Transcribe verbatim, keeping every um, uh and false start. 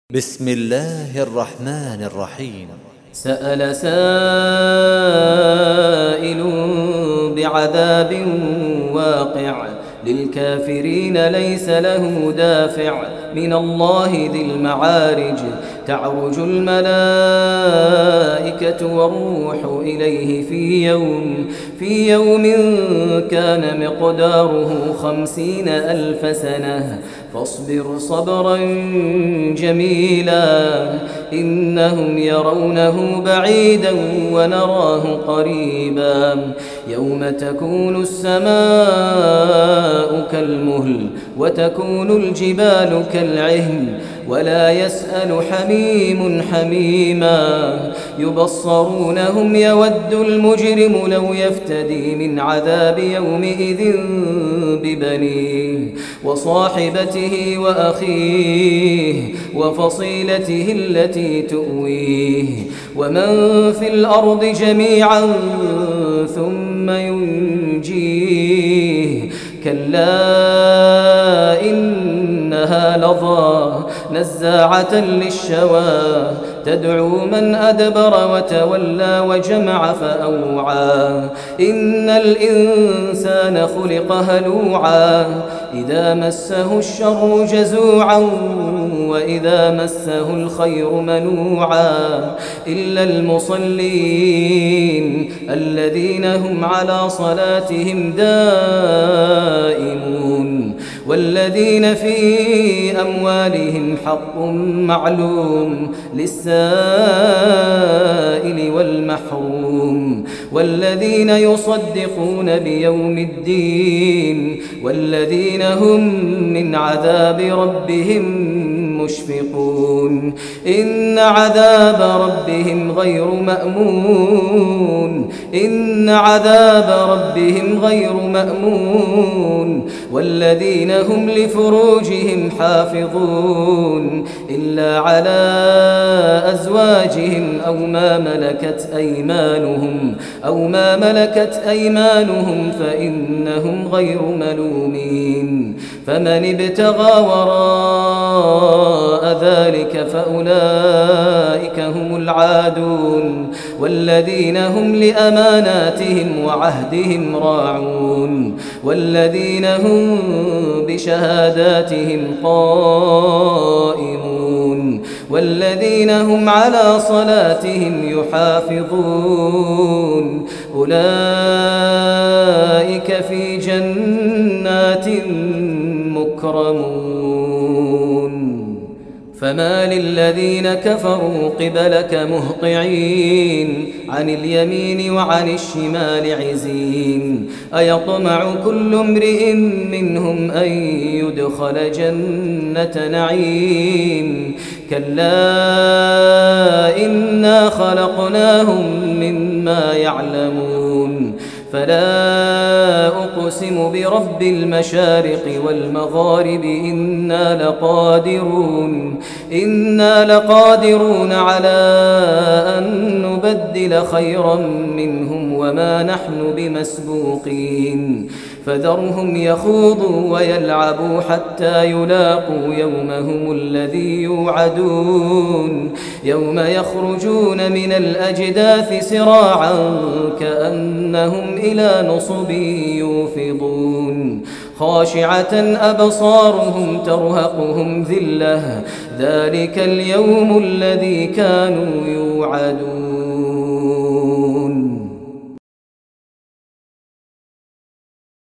بسم الله الرحمن الرحيم. سأل سائل بعذاب واقع للكافرين ليس له دافع من الله ذي المعارج تعرج الملائكة والروح إليه في يوم في يوم كان مقداره خمسين ألف سنة فاصبر صبرا جميلا إنهم يرونه بعيدا ونراه قريبا يوم تكون السماء كالمهل وتكون الجبال كالعهن ولا يسأل حميم حميما يبصرونهم يود المجرم لو يفتدي من عذاب يومئذ ببنيه وصاحبته وأخيه وفصيلته التي تؤويه ومن في الأرض جميعا ثم ينجيه كلا إنها لظى نزاعة للشوى تدعو من أدبر وتولى وجمع فأوعى إن الإنسان خلق هلوعا إذا مسه الشر جزوعا وإذا مسه الخير منوعا إلا المصلين الذين هم على صلاتهم دائمون والذين في أموالهم حق معلوم للسائل والمحروم والذين يصدقون بيوم الدين والذين هم من عذاب ربهم مشفقون إن عذاب ربهم غير مأمون إن عذاب ربهم غير مأمون والذين هم لفروجهم حافظون إلا على أزواجهم أو ما ملكت أيمانهم أو ما ملكت أيمانهم فإنهم غير ملومين فمن ابتغى وراء ذلك فأولئك هم العادون والذين هم لأماناتهم وعهدهم راعون والذين هم بشهاداتهم قائمون والذين هم على صلاتهم يحافظون أولئك في جنات مكرمون فما للذين كفروا قبلك مهطعين عن اليمين وعن الشمال عزين أيطمع كل امرئ منهم أن يدخل جنة نعيم كلا إنا خلقناهم مما يعلمون فلا أقسم برب المشارق والمغارب إنا لقادرون إنا لقادرون على أن نبدل خيرا منهم وما نحن بمسبوقين فذرهم يخوضوا ويلعبوا حتى يلاقوا يومهم الذي يوعدون يوم يخرجون من الأجداث سراعا كأنهم إلى نصب يوفضون خاشعة أبصارهم ترهقهم ذلة ذلك اليوم الذي كانوا يوعدون.